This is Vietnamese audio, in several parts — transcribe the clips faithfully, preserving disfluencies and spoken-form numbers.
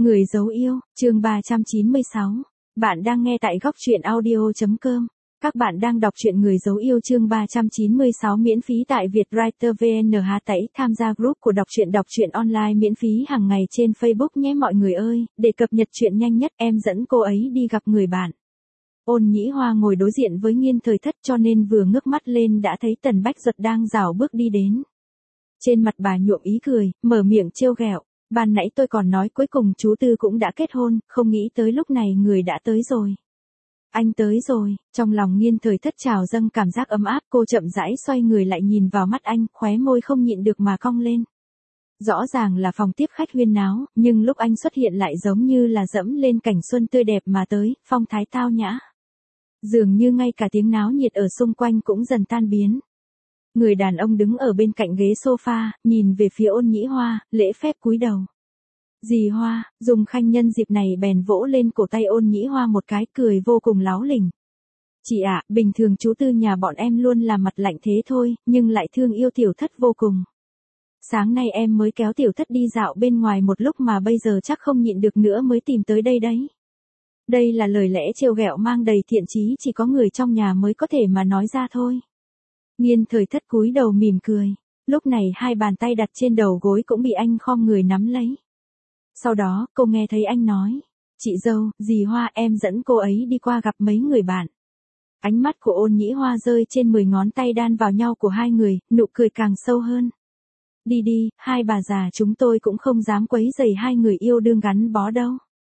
Người dấu yêu, chương ba trăm chín mươi sáu. Bạn đang nghe tại góc truyện audio chấm com. Các bạn đang đọc truyện Người dấu yêu chương ba trăm chín mươi sáu miễn phí tại Vietwriter vê en hát tẩy tham gia group của đọc truyện đọc truyện online miễn phí hàng ngày trên Facebook nhé mọi người ơi, để cập nhật truyện nhanh nhất em dẫn cô ấy đi gặp người bạn. Ôn Nhĩ Hoa ngồi đối diện với Nghiên Thời Thất cho nên vừa ngước mắt lên đã thấy Tần Bách Duật đang rảo bước đi đến. Trên mặt bà nhuộm ý cười, mở miệng trêu ghẹo. Ban nãy tôi còn nói cuối cùng chú Tư cũng đã kết hôn, không nghĩ tới lúc này người đã tới rồi. Anh tới rồi, trong lòng Nghiên Thời Thất trào dâng cảm giác ấm áp, cô chậm rãi xoay người lại nhìn vào mắt anh, khóe môi không nhịn được mà cong lên. Rõ ràng là phòng tiếp khách huyên náo, nhưng lúc anh xuất hiện lại giống như là dẫm lên cảnh xuân tươi đẹp mà tới, phong thái tao nhã. Dường như ngay cả tiếng náo nhiệt ở xung quanh cũng dần tan biến. Người đàn ông đứng ở bên cạnh ghế sofa, nhìn về phía Ôn Nhĩ Hoa, lễ phép cúi đầu. Dì Hoa, Dung Khanh nhân dịp này bèn vỗ lên cổ tay Ôn Nhĩ Hoa một cái, cười vô cùng láo lỉnh. Chị ạ, bình thường chú Tư nhà bọn em luôn làm mặt lạnh thế thôi, nhưng lại thương yêu Tiểu Thất vô cùng. Sáng nay em mới kéo Tiểu Thất đi dạo bên ngoài một lúc mà bây giờ chắc không nhịn được nữa mới tìm tới đây đấy. Đây là lời lẽ trêu ghẹo mang đầy thiện chí, chỉ có người trong nhà mới có thể mà nói ra thôi. Nghiên Thời Thất cúi đầu mỉm cười. Lúc này hai bàn tay đặt trên đầu gối cũng bị anh khom người nắm lấy. Sau đó, cô nghe thấy anh nói. Chị dâu, dì Hoa em dẫn cô ấy đi qua gặp mấy người bạn. Ánh mắt của Ôn Nhĩ Hoa rơi trên mười ngón tay đan vào nhau của hai người, nụ cười càng sâu hơn. Đi đi, hai bà già chúng tôi cũng không dám quấy rầy hai người yêu đương gắn bó đâu.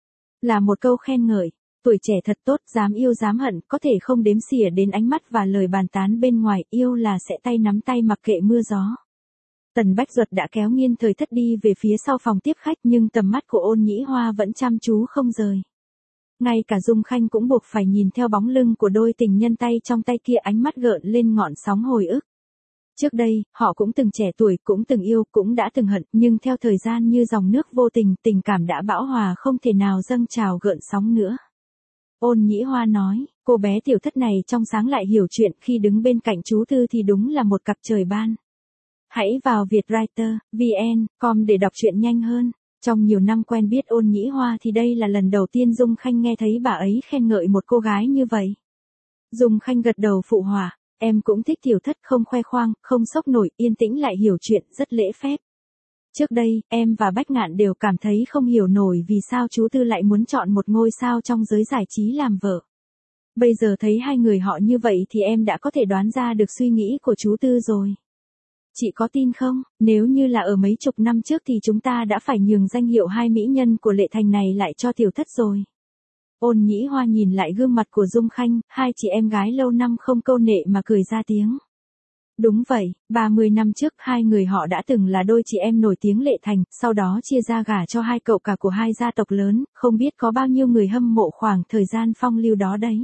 Là một câu khen ngợi. Tuổi trẻ thật tốt, dám yêu dám hận, có thể không đếm xỉa đến ánh mắt và lời bàn tán bên ngoài, yêu là sẽ tay nắm tay mặc kệ mưa gió. Tần Bách Duật đã kéo Nghiên Thời Thất đi về phía sau phòng tiếp khách nhưng tầm mắt của Ôn Nhĩ Hoa vẫn chăm chú không rời. Ngay cả Dung Khanh cũng buộc phải nhìn theo bóng lưng của đôi tình nhân tay trong tay kia, ánh mắt gợn lên ngọn sóng hồi ức. Trước đây, họ cũng từng trẻ tuổi, cũng từng yêu, cũng đã từng hận, nhưng theo thời gian như dòng nước vô tình, tình cảm đã bão hòa không thể nào dâng trào gợn sóng nữa. Ôn Nhĩ Hoa nói, cô bé Tiểu Thất này trong sáng lại hiểu chuyện, khi đứng bên cạnh chú Tư thì đúng là một cặp trời ban. Hãy vào Vietwriter vê en com để đọc truyện nhanh hơn. Trong nhiều năm quen biết Ôn Nhĩ Hoa thì đây là lần đầu tiên Dung Khanh nghe thấy bà ấy khen ngợi một cô gái như vậy. Dung Khanh gật đầu phụ họa, em cũng thích Tiểu Thất, không khoe khoang, không sốc nổi, yên tĩnh lại hiểu chuyện, rất lễ phép. Trước đây, em và Bách Ngạn đều cảm thấy không hiểu nổi vì sao chú Tư lại muốn chọn một ngôi sao trong giới giải trí làm vợ. Bây giờ thấy hai người họ như vậy thì em đã có thể đoán ra được suy nghĩ của chú Tư rồi. Chị có tin không, nếu như là ở mấy chục năm trước thì chúng ta đã phải nhường danh hiệu hai mỹ nhân của Lệ Thành này lại cho Tiểu Thất rồi. Ôn Nhĩ Hoa nhìn lại gương mặt của Dung Khanh, hai chị em gái lâu năm không câu nệ mà cười ra tiếng. Đúng vậy, ba mươi năm trước hai người họ đã từng là đôi chị em nổi tiếng Lệ Thành, sau đó chia ra gả cho hai cậu cả của hai gia tộc lớn, không biết có bao nhiêu người hâm mộ khoảng thời gian phong lưu đó đấy.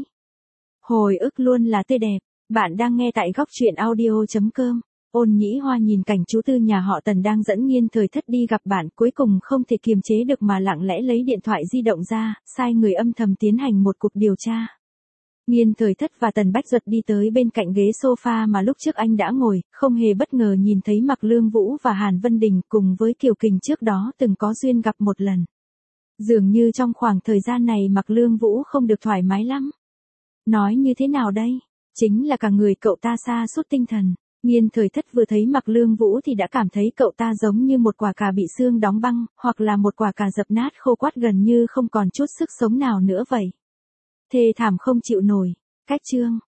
Hồi ức luôn là tươi đẹp, bạn đang nghe tại góc truyện audio chấm com. Ôn Nhĩ Hoa nhìn cảnh chú Tư nhà họ Tần đang dẫn Nghiên Thời Thất đi gặp bạn, cuối cùng không thể kiềm chế được mà lặng lẽ lấy điện thoại di động ra, sai người âm thầm tiến hành một cuộc điều tra. Nghiên Thời Thất và Tần Bách Duật đi tới bên cạnh ghế sofa mà lúc trước anh đã ngồi, không hề bất ngờ nhìn thấy Mạc Lương Vũ và Hàn Vân Đình cùng với Kiều Kình trước đó từng có duyên gặp một lần. Dường như trong khoảng thời gian này Mạc Lương Vũ không được thoải mái lắm. Nói như thế nào đây? Chính là cả người cậu ta sa sút tinh thần. Nghiên Thời Thất vừa thấy Mạc Lương Vũ thì đã cảm thấy cậu ta giống như một quả cà bị xương đóng băng, hoặc là một quả cà dập nát khô quắt gần như không còn chút sức sống nào nữa vậy. Thê thảm không chịu nổi. Cách chương.